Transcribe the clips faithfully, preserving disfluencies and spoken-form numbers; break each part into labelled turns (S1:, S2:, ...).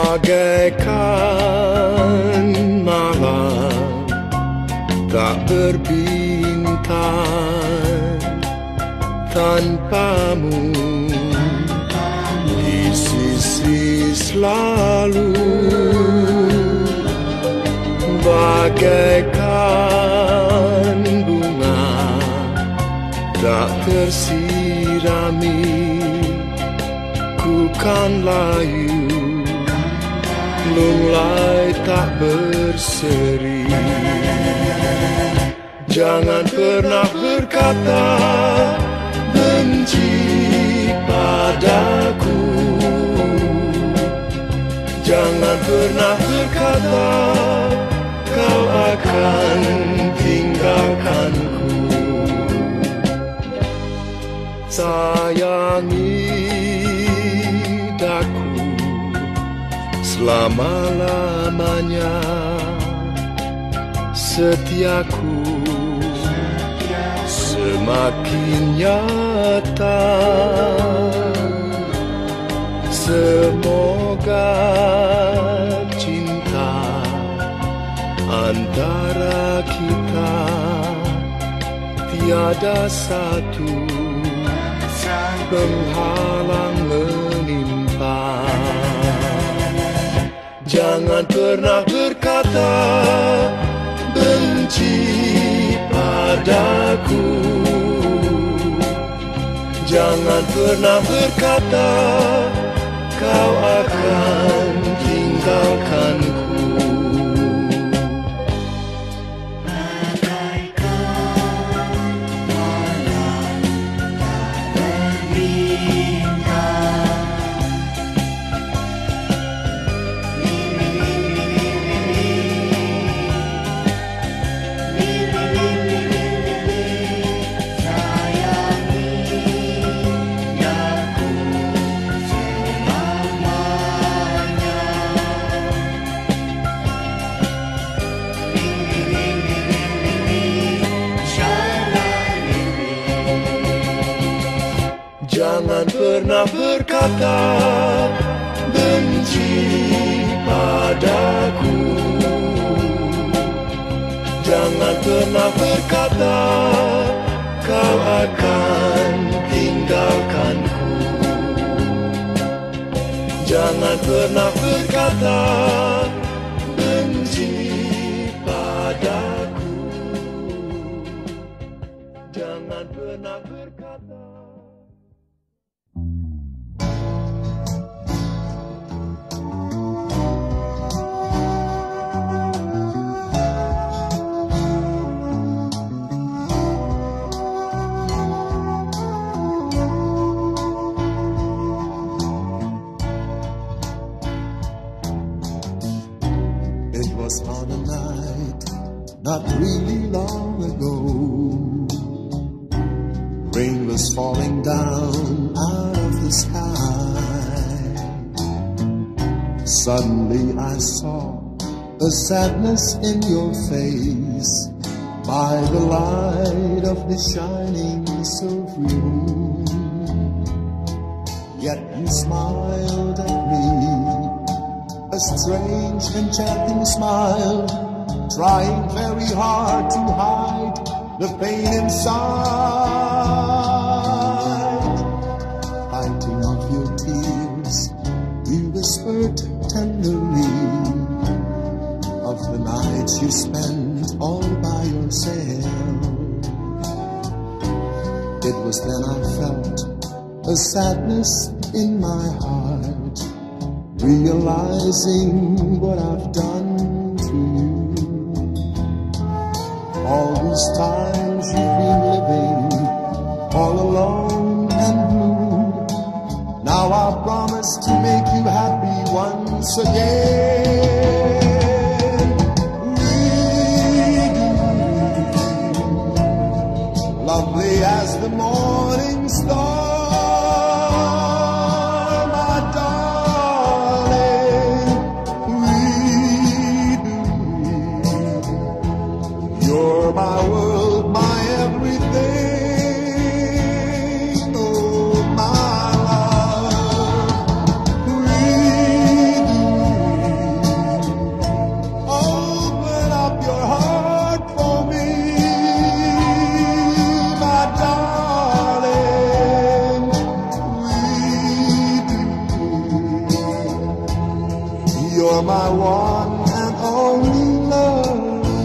S1: bagaikan malam tak berbintang tanpamu di sisi selalu, bagaikan bunga tak tersirami, ku kan layu lunglai tak berseri. Jangan pernah berkata benci padaku, jangan pernah berkata kau akan tinggalkanku. Sayangi daku selama-lamanya, setiaku semakin nyata. Semoga cinta antara kita tiada satu penghalang menimpa. Jangan pernah berkata benci padaku, jangan pernah berkata kau akan tinggalkanku. Jangan pernah berkata benci padaku, jangan pernah berkata kau akan tinggalkanku. Jangan pernah berkata benci padaku, jangan pernah berkata.
S2: On a night not really long ago, rain was falling down out of the sky. Suddenly I saw the sadness in your face by the light of the shining silvery moon. Yet you smiled at me, a strange enchanting smile, trying very hard to hide the pain inside. Fighting off your tears, you whispered tenderly of the nights you spent all by yourself. It was then I felt a sadness in my heart, realizing what I've done to you. All these times you've been living all alone and blue. Now I promise to make you happy once again. Lovely as the morning star, my world, my everything, oh my love, we do. You're my one and only love.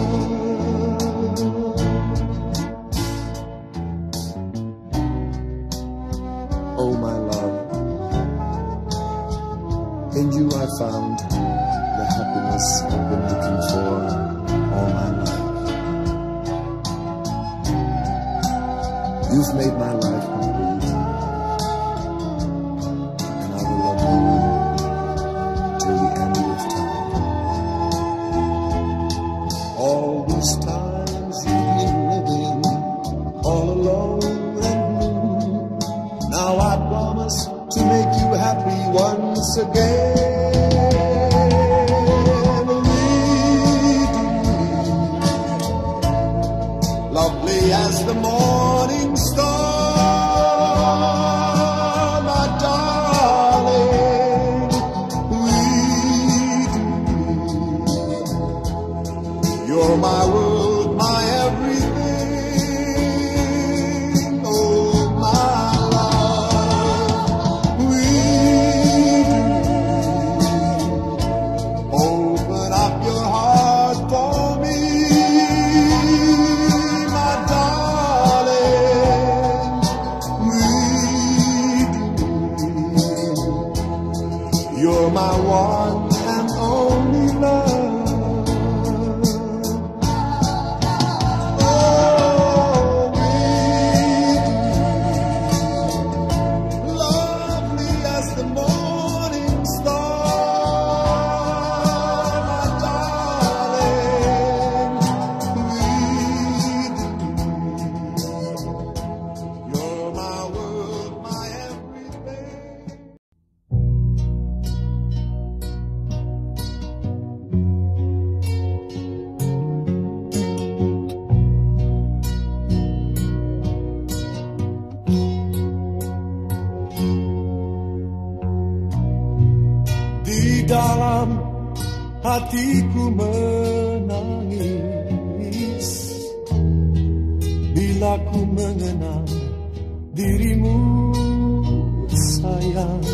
S2: Oh my love, in you I found the happiness I've been looking for all my life. You've made my life complete, and I will love you till the end of time. All these times you've been living all alone and blue. Now I promise to make you happy once again. Lovely as the morning star, my darling, we do. You're my world, my everything, oh my love, we do. Open up your heart for me, my darling, we do. You're my one and only love. Di dalam hatiku menangis bila ku mengenang dirimu sayang.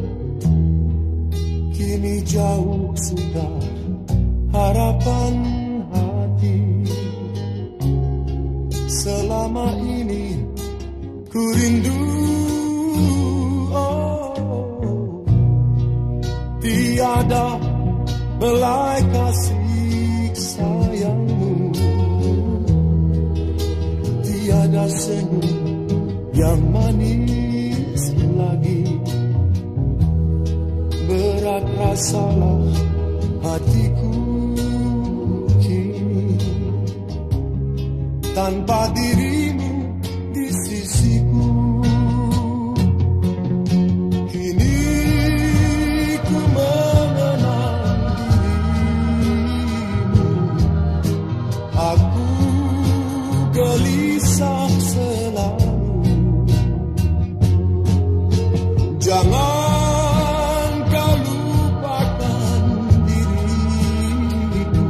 S2: Kini jauh sudah harapan hati. Selama ini ku rindu, tiada belai kasih sayangmu, tiada senyum yang manis lagi. Berat rasalah hatiku kini, tanpa dirimu di sisiku. Jangan kau lupakan diriku,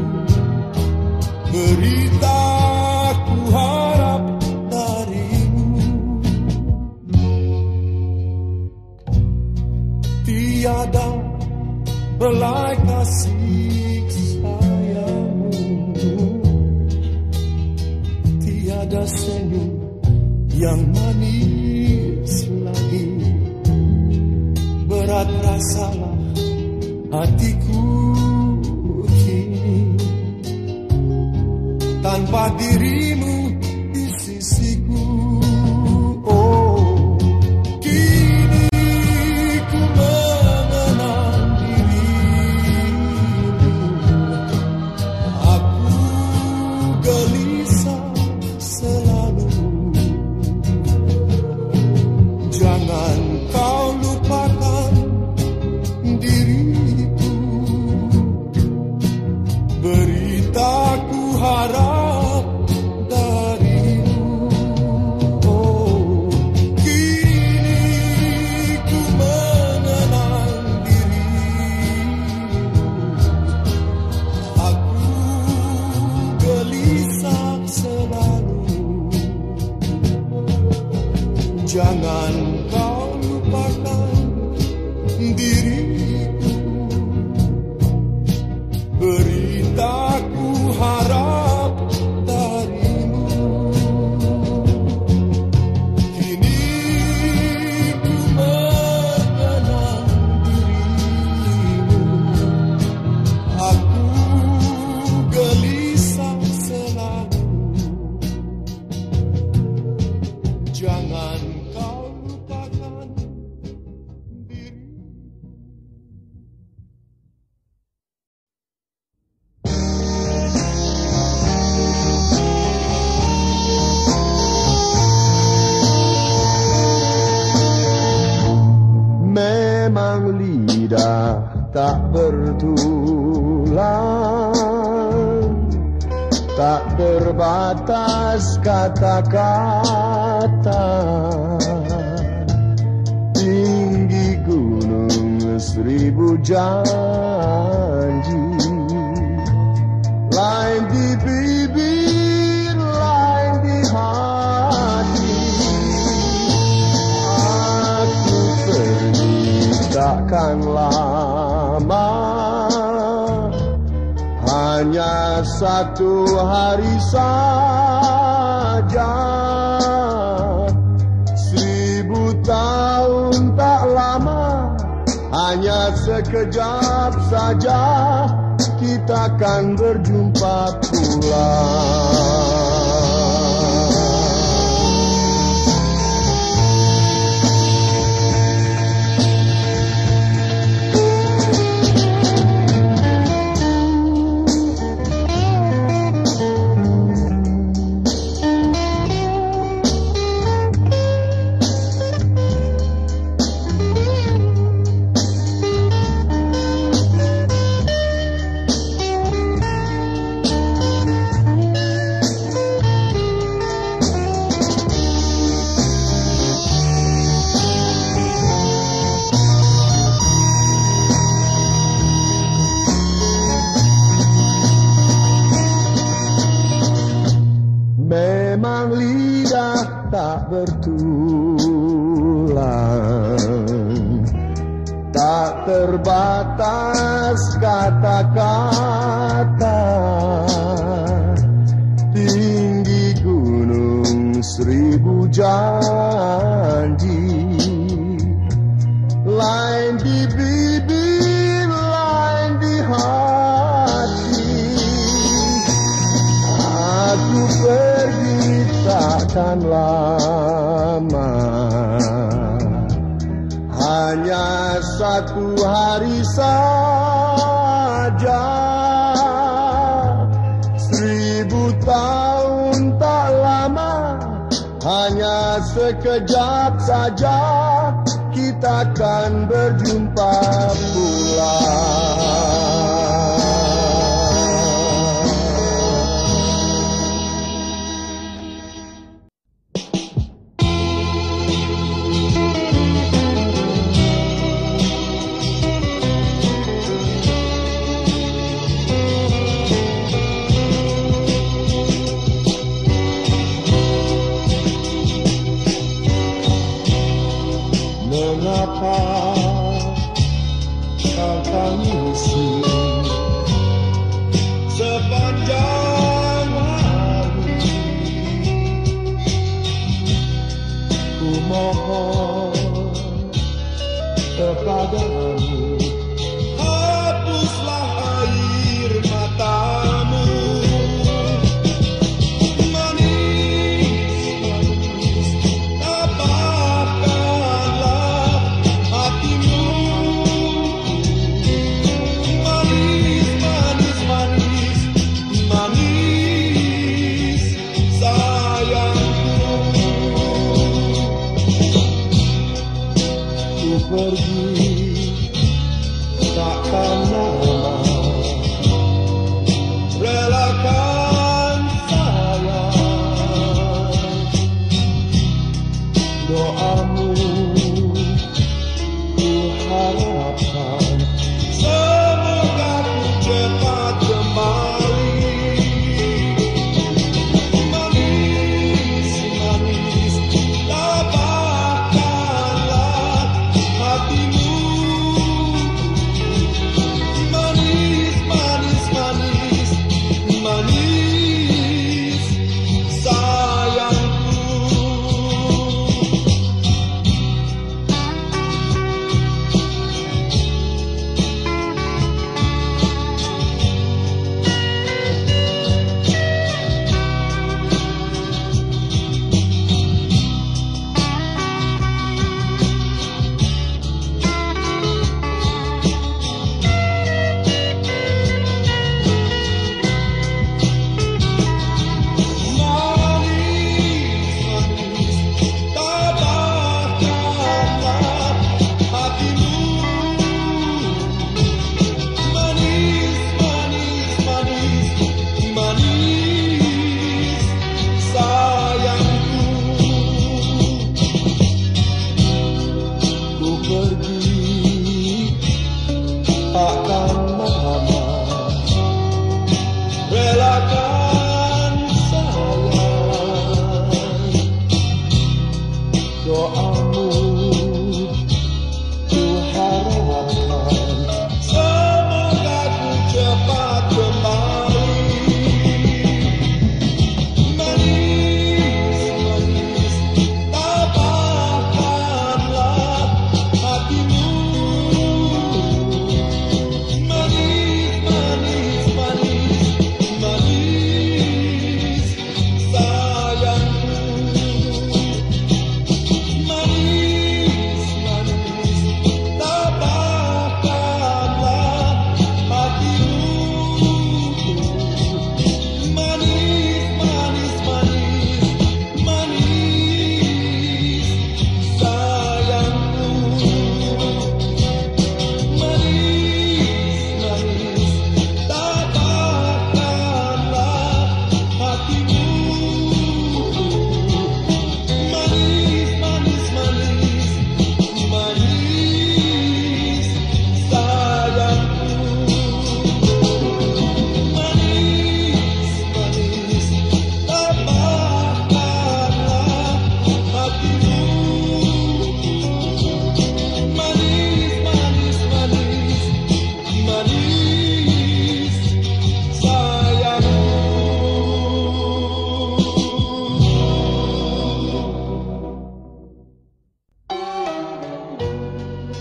S2: berita ku harap darimu. Tiada belai kasih sayangmu, tiada senyum yang manis lagi. Berat rasalah hatiku kini, tanpa dirimu di sisiku. Oh, kini ku mengenang dirimu. Aku gelisah selalu. Jangan kau lupakan diriku, berita ku harap darimu. Oh, kini ku mengenang dirimu. Aku gelisah selalu. Jangan kau lupakan diriku, lidah tak bertulang, tak terbatas kata-kata. Tinggi gunung seribu janji, lain di bibir, lain di hati. Aku pergi takkan lama, hanya satu hari saja. Seribu tahun tak lama, hanya sekejap saja kita akan berjumpa pula. Memang lidah tak bertulang, tak terbatas kata-kata. Tinggi gunung seribu janji, lain di bibir, lain di hati. Aku pergi takkan lama, hanya satu hari saja. Seribu tahun tak lama, hanya sekejap saja kita akan berjumpa pula. Mengapa kau tangisi sepanjang hari? Ku mohon kepadamu, hapuslah air matamu. Pergi takkan lama, relakan sayang. Doamu ku harapkan, semoga ku cepat kembali. Manis, manis, tabahkanlah hatimu.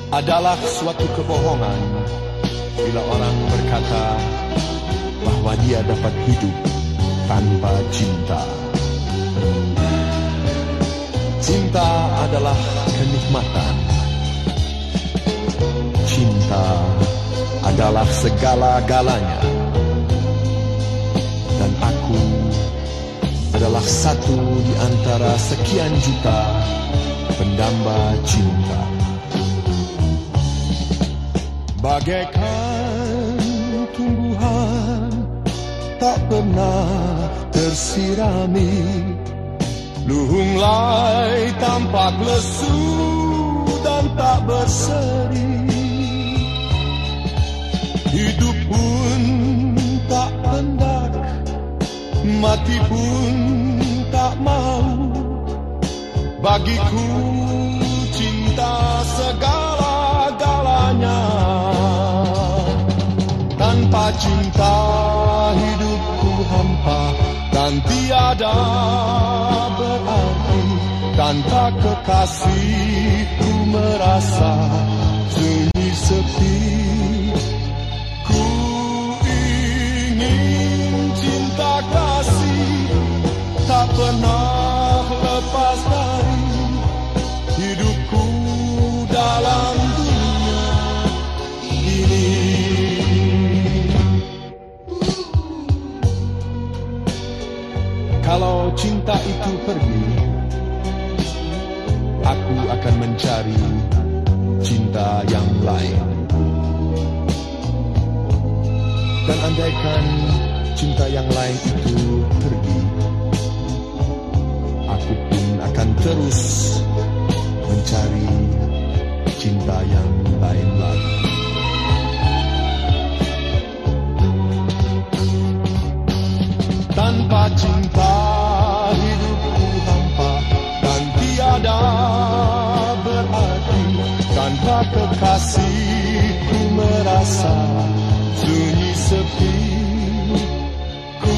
S3: adalah suatu kebohongan bila orang berkata bahwa dia dapat hidup tanpa cinta. Cinta adalah kenikmatan. Cinta adalah segala-galanya. Dan aku adalah satu di antara sekian juta pendamba cinta. Bagaikan tumbuhan tak pernah tersirami, luhunglai tampak lesu dan tak berseri. Hidup pun tak hendak, mati pun tak mau. Bagiku cinta segala-galanya. Tanpa cinta hidupku hampa dan tiada berarti. Tanpa kekasihku merasa sunyi sepi. Ku ingin cinta kasih tak pernah lepas dari hidupku dalam dunia ini. Kalau cinta itu pergi, aku akan mencari cinta yang lain. Dan andaikan cinta yang lain itu pergi, aku pun akan terus mencari cinta yang lain lagi. Tanpa cinta hidupku hampa dan tiada berarti. Tanpa kekasihku merasa sunyi sepi. Ku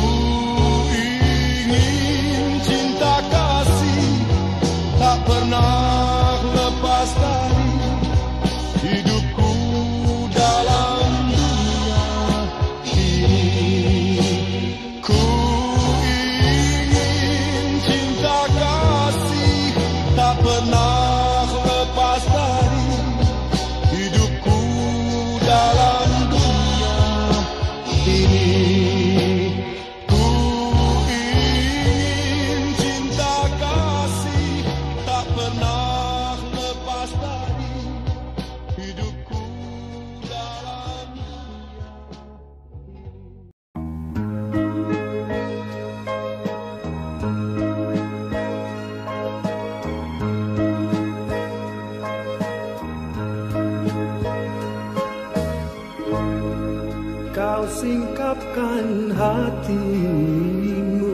S3: ingin cinta kasih tak pernah lepas dari hidupku dalam dunia ini. Ku ingin cinta kasih tak pernah lepas dari hidupku dalam dunia ini. Ku ingin cinta kasih tak pernah lepas dari hidupku dalam dunia.
S1: Kau singkapkan hatimu,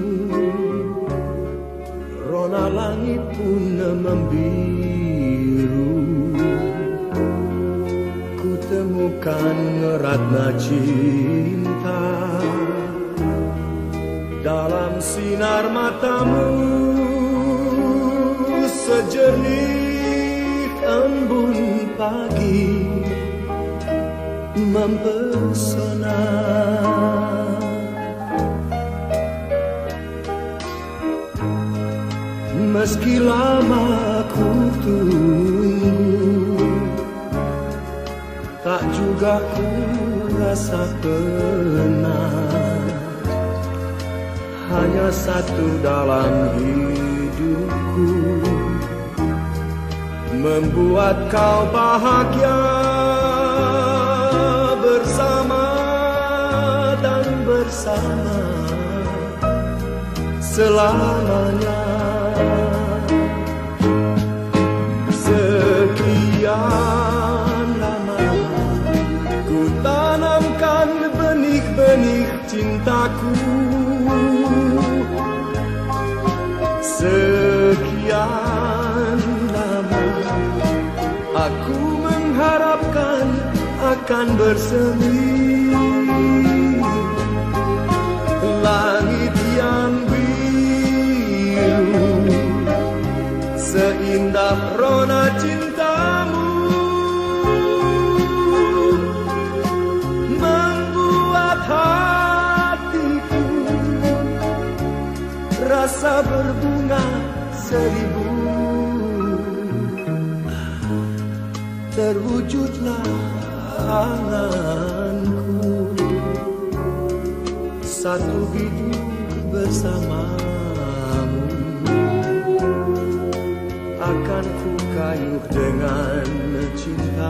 S1: rona langit pun membiru. Ku temukan ratna cinta dalam sinar matamu, sejernih embun pagi mempesona. Meski lama ku tunggu, tak juga ku rasa penat. Hanya satu dalam hidupku, membuat kau bahagia bersama dan bersama selamanya. Sekian lama ku tanamkan benih-benih cintaku. Sekian lama aku mengharapkan akan bersemi langit yang biru, seindah rona cintamu. seribu, terwujudlah anganku, satu hidup bersamamu. Akan ku kayuh dengan cinta,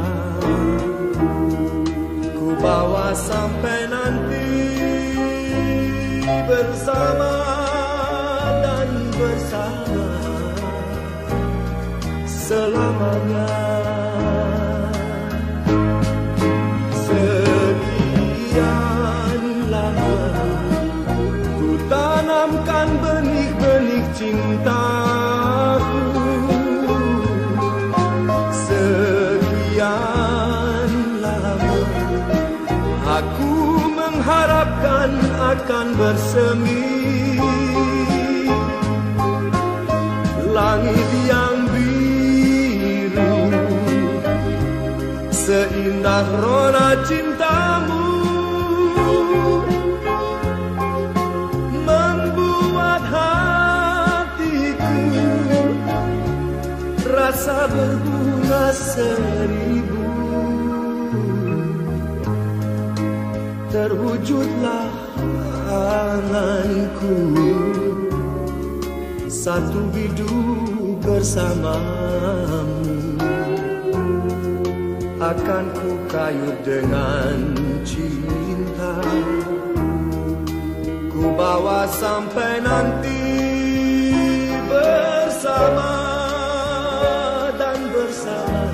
S1: ku bawa sampai nanti bersama dan bersama selamanya. Sekian lama ku tanamkan benih-benih cintaku, sekian lama aku mengharapkan akan bersemi langit yang biru, seindah rona cintamu membuat hatiku rasa berbunga seribu. Terwujudlah anganku, satu hidup bersamamu. Akan ku kayuh dengan cinta, ku bawa sampai nanti bersama dan bersama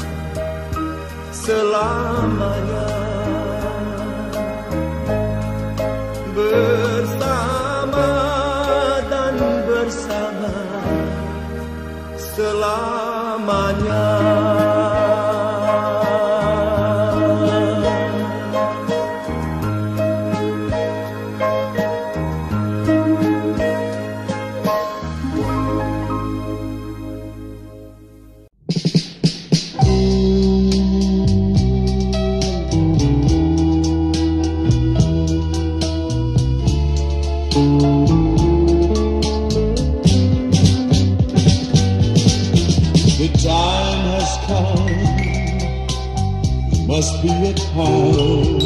S1: selamanya. Bersama dan bersama selamanya.
S2: Must be a part.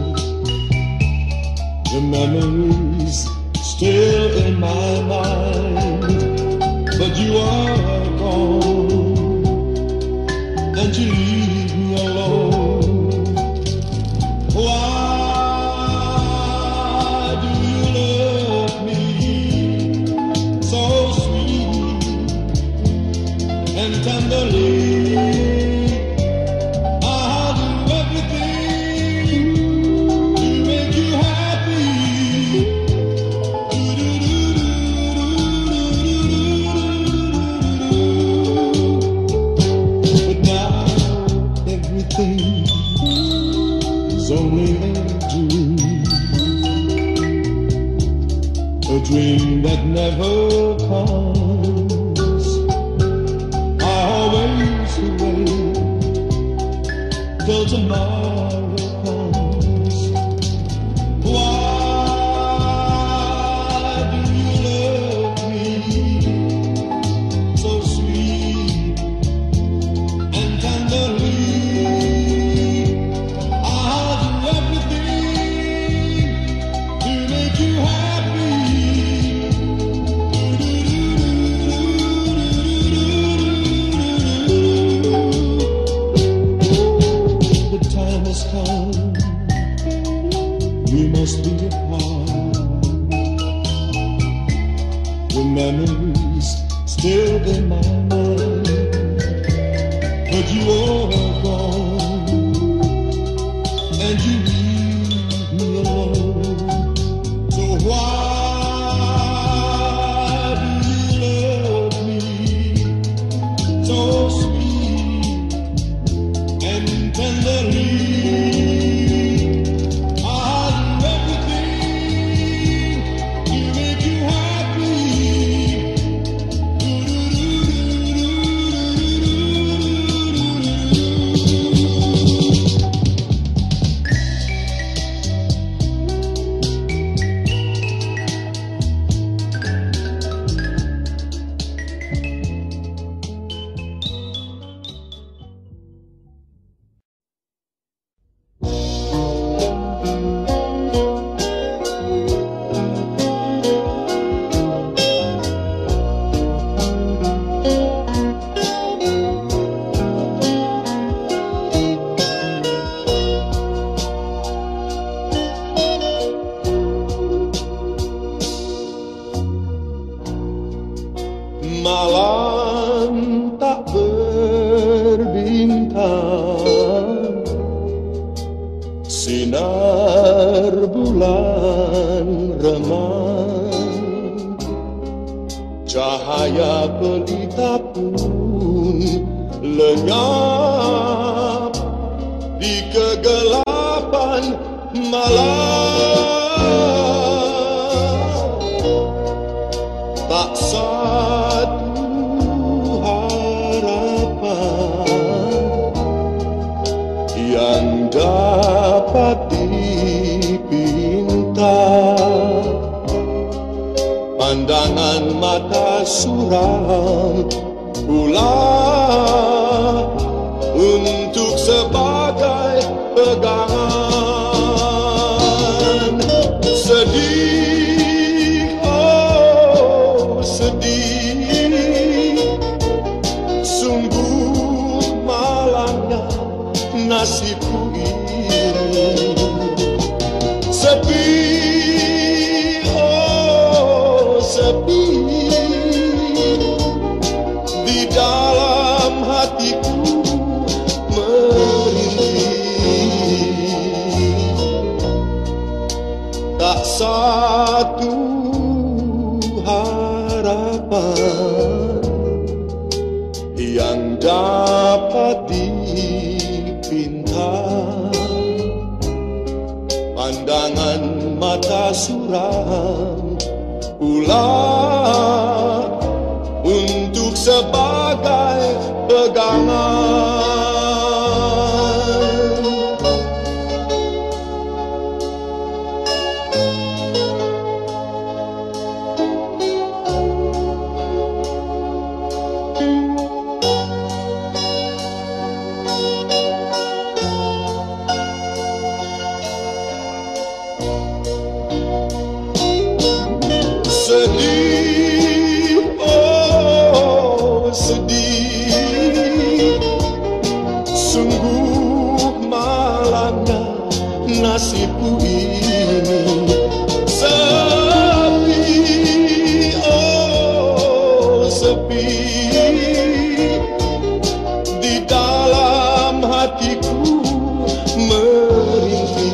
S2: The memories still in my mind, but you are gone and you leave me alone. Why do you love me so sweet and tenderly? Dream that never comes. I always wait till tomorrow comes. Why do you love me so sweet and tenderly? I'll do everything to make you happy. We must be apart. The memories still in my mind, but you are gone and you leave me alone. So why do you love me so sweet and tenderly? lenyap di kegelapan malam. Tak satu harapan yang dapat dipinta. Pandangan mata suram pula untuk sebagai pegangan. Sedih, oh sedih, sungguh malangnya nasibku ini. Sepi, oh sepi, di dalam hatiku tak satu harapan yang dapat dipinta. Pandangan mata suram pula untuk sebagai pegangan. Sedih, oh sedih, sungguh malangnya nasibku ini. Sepi, oh sepi, di dalam hatiku merintih.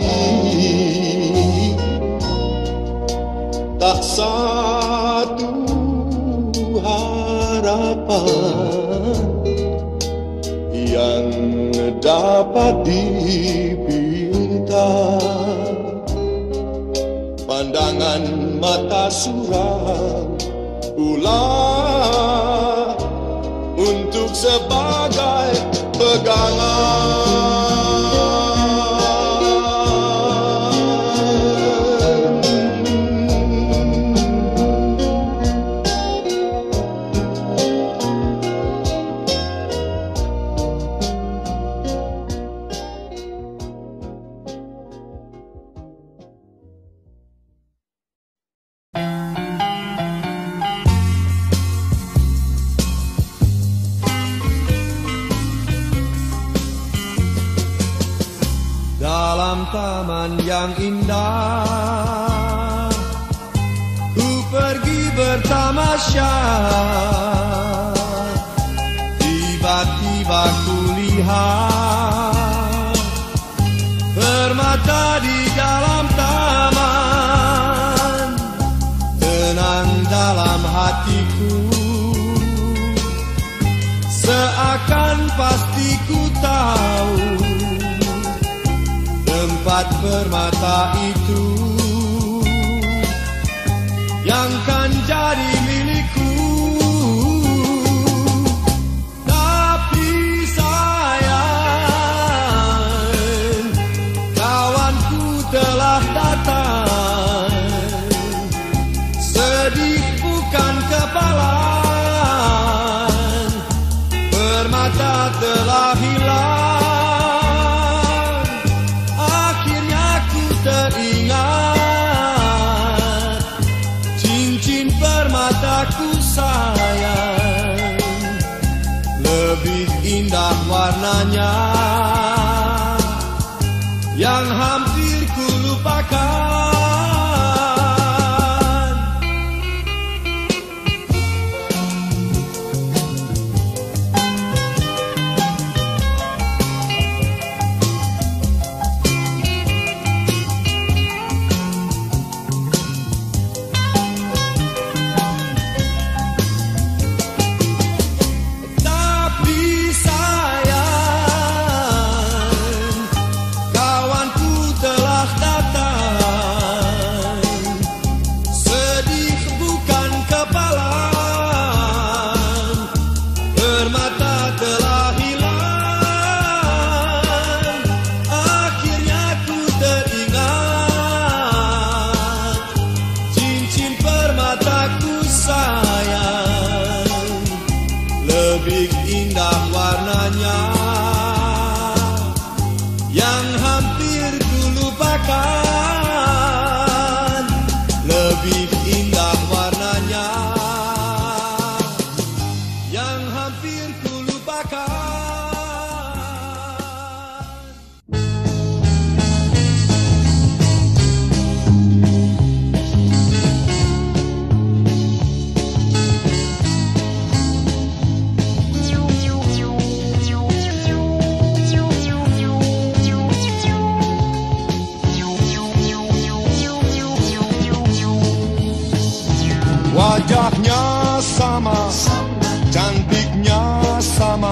S2: Tak satu harapan yang dapat dipinta. Pandangan mata suram pula untuk sebagai pegangan.
S1: Dalam taman yang indah, ku pergi bertamasya. Tiba-tiba ku lihat permata di dalam taman. Tenang dalam hatiku, seakan pasti ku tahu tempat permata itu yang kan jadi milikku. Tapi sayang, kawanku telah datang. Sedih bukan kepalang, permata telah hilang. Teringat cincin permataku sayang, lebih indah warnanya yang hampir ku lupakan. yang hampir ku lupakan, lebih indah warnanya yang hampir ku lupakan.
S2: Wajahnya sama, cantiknya sama,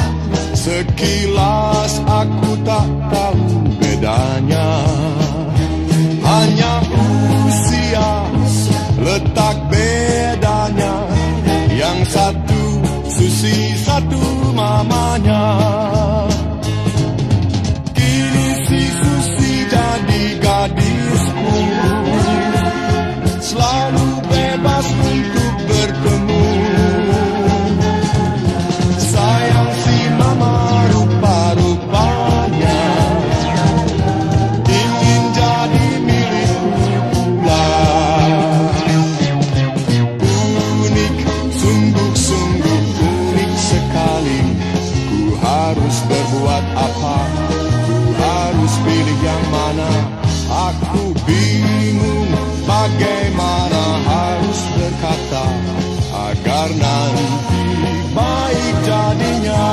S2: sekilas aku tak tahu bedanya. Hanya usia, letak bedanya, yang satu Susi, satu mamanya. Kini si Susi jadi gadisku, selalu bebas untuk bertemu. Sayang si mama rupa-rupanya ingin jadi milikku pula. Unik, sungguh-sungguh unik sekali. Ku harus berbuat apa? Ku harus pilih yang mana? Aku bingung bagaimana harus berkata agar nanti baik jadinya.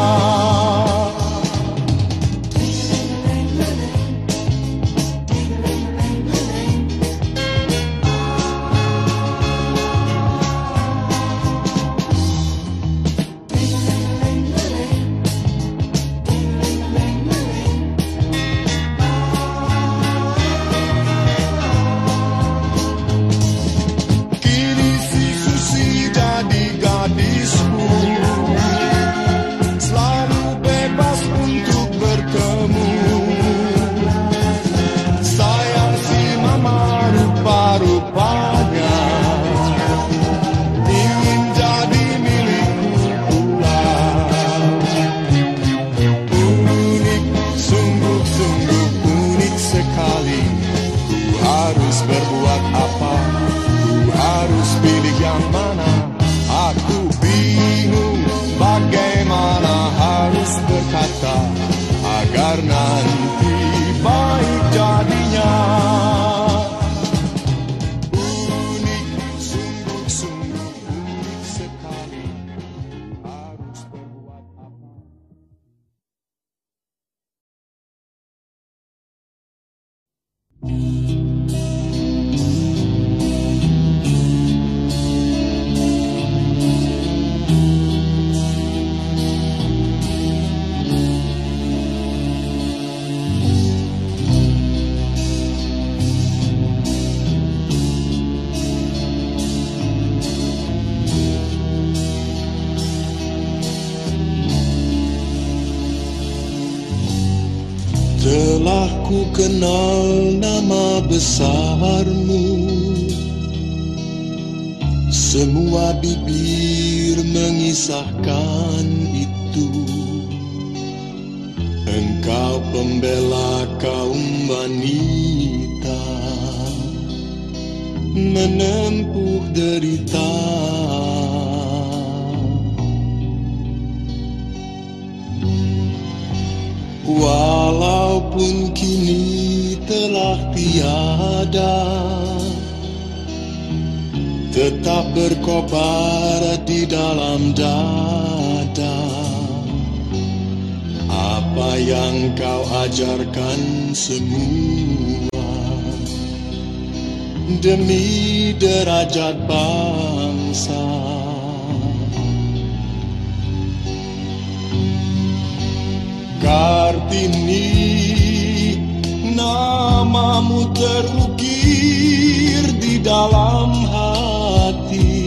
S2: Berbuat apa? Ku harus pilih yang mana? Aku bingung bagaimana harus berkata agar nanti baik jadinya. Unik, sungguh-sungguh unik sekali. Ku harus berbuat apa? Telah ku kenal nama besarmu, semua bibir mengisahkan itu. Engkau pembela kaum wanita, menempuh derita. Walaupun kini telah tiada, tetap berkobar di dalam dada. Apa yang kau ajarkan semua demi derajat bangsa. Kartini, namamu terukir di dalam hati,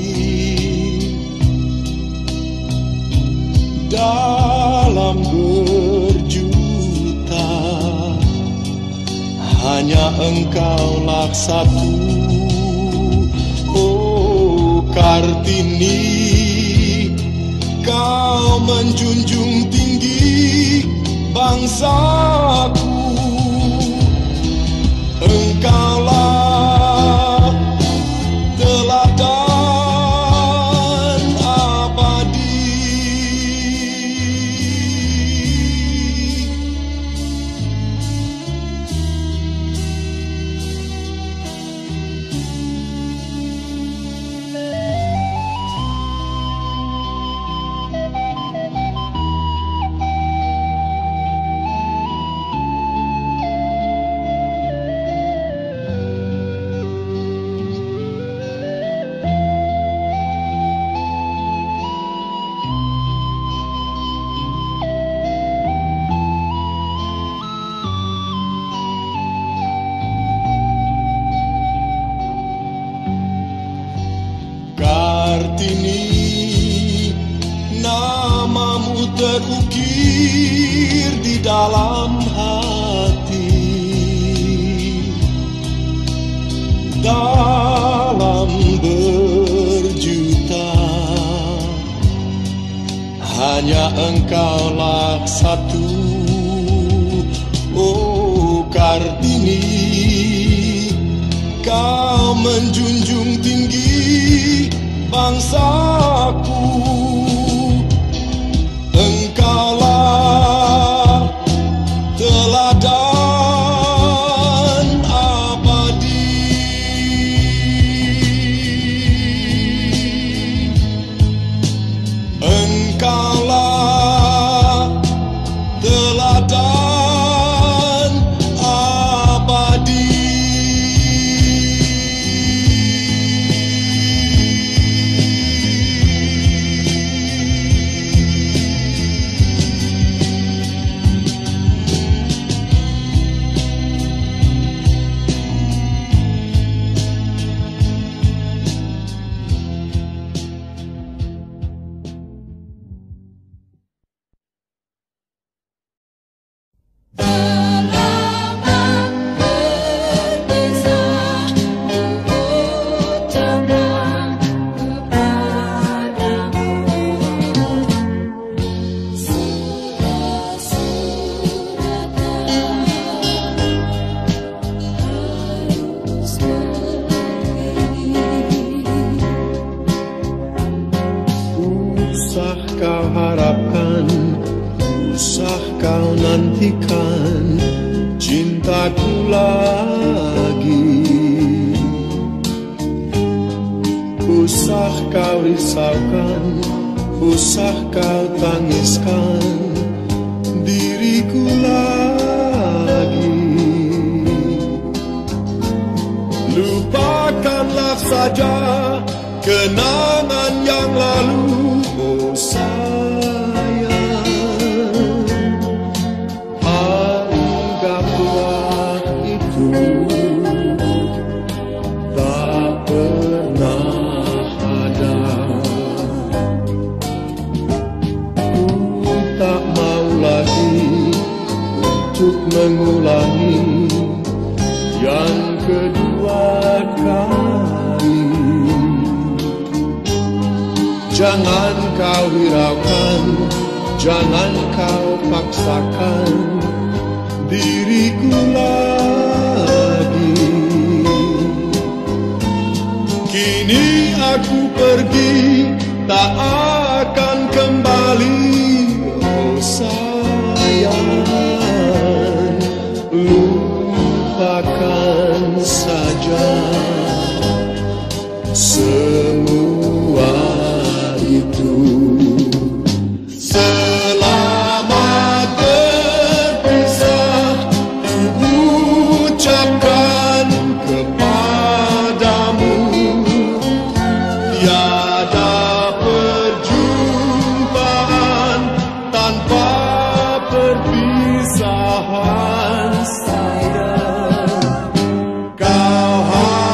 S2: dalam berjuta, hanya engkaulah satu. Oh Kartini, kau menjunjung tinggi bangsaku. Engkaulah teladan abadi. Kartini, namamu terukir di dalam hati, dalam berjuta. Hanya engkaulah satu, oh Kartini. Kau menjunjung tinggi bangsaku. Engkaulah teladan abadi. Engkaulah teladan abadi. Usah kau harapkan, usah kau nantikan cintaku lagi. Usah kau risaukan, usah kau tangiskan diriku lagi. Lupakanlah saja kenangan yang lalu, oh sayang. Anggaplah itu tak pernah ada. Ku tak mau lagi untuk mengulangi yang kedua kali. Jangan kau hiraukan, jangan kau paksakan diriku lagi. Kini aku pergi, tak akan kembali, oh sayang. Lupakan saja semua itu. Selamat berpisah, ku ucapkan kepadamu. Tiada perjumpaan tanpa perpisahan, sayang. Kau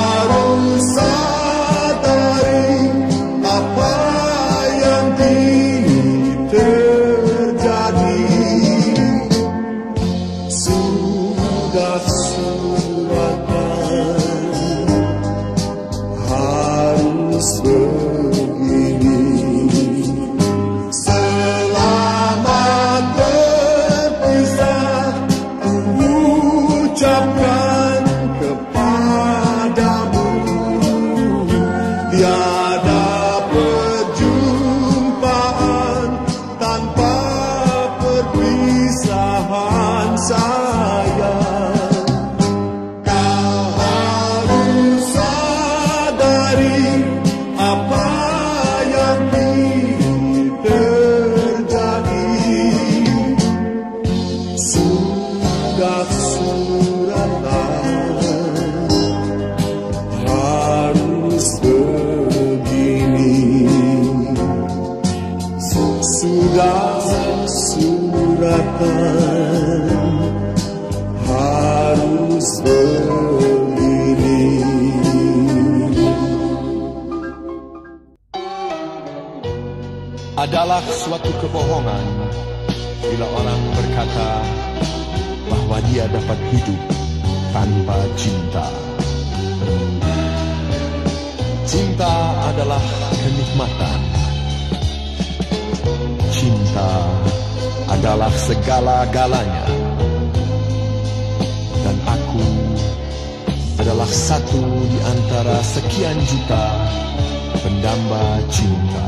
S2: Tuhan sayang. Kau harus sadari apa yang terjadi. Sudah suratan harus begini. Sudah suratan harus begini.
S3: Adalah suatu kebohongan bila orang berkata bahwa dia dapat hidup tanpa cinta. Cinta adalah kenikmatan. Cinta adalah segala-galanya. Dan aku adalah satu di antara sekian juta pendamba cinta.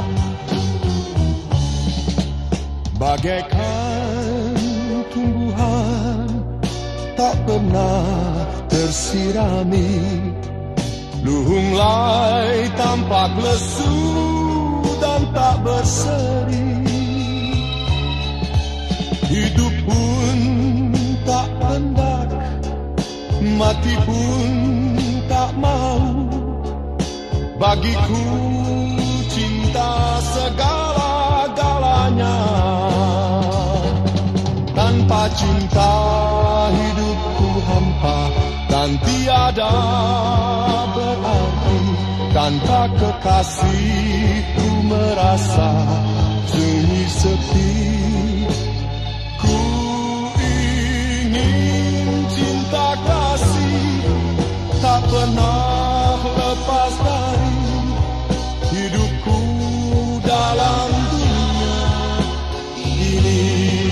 S3: Bagaikan tumbuhan tak pernah tersirami, luhunglai tampak lesu dan tak berseri. Hidup pun tak hendak, mati pun tak mau. Bagiku cinta segala-galanya. Tanpa cinta hidupku hampa dan tiada berarti. Tanpa kekasihku merasa sunyi sepi. Ku ingin cinta kasih tak pernah lepas dari hidupku dalam dunia ini.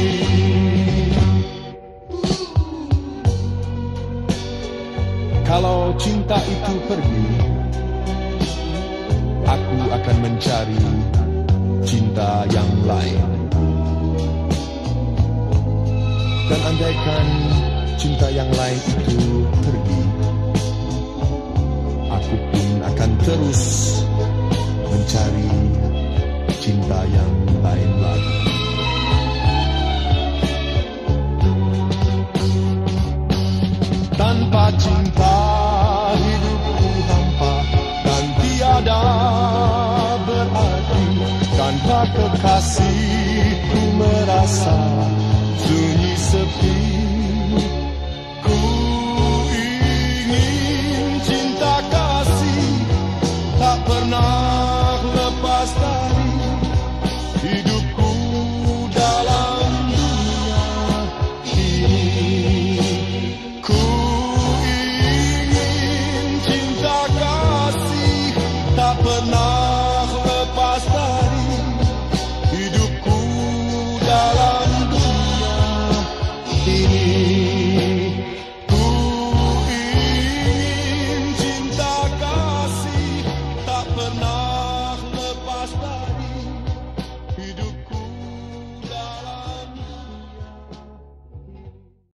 S3: Kalau cinta itu pergi, aku akan mencari cinta yang lain. Dan andaikan cinta yang lain itu pergi, aku pun akan terus mencari cinta yang lain lagi. Tanpa cinta hidupku hampa dan tiada berarti. Tanpa kekasihku merasa sunyi sepi. Ku ingin cinta kasih tak pernah lepas dari hidupku dalam dunia ini. Ku ingin cinta kasih tak pernah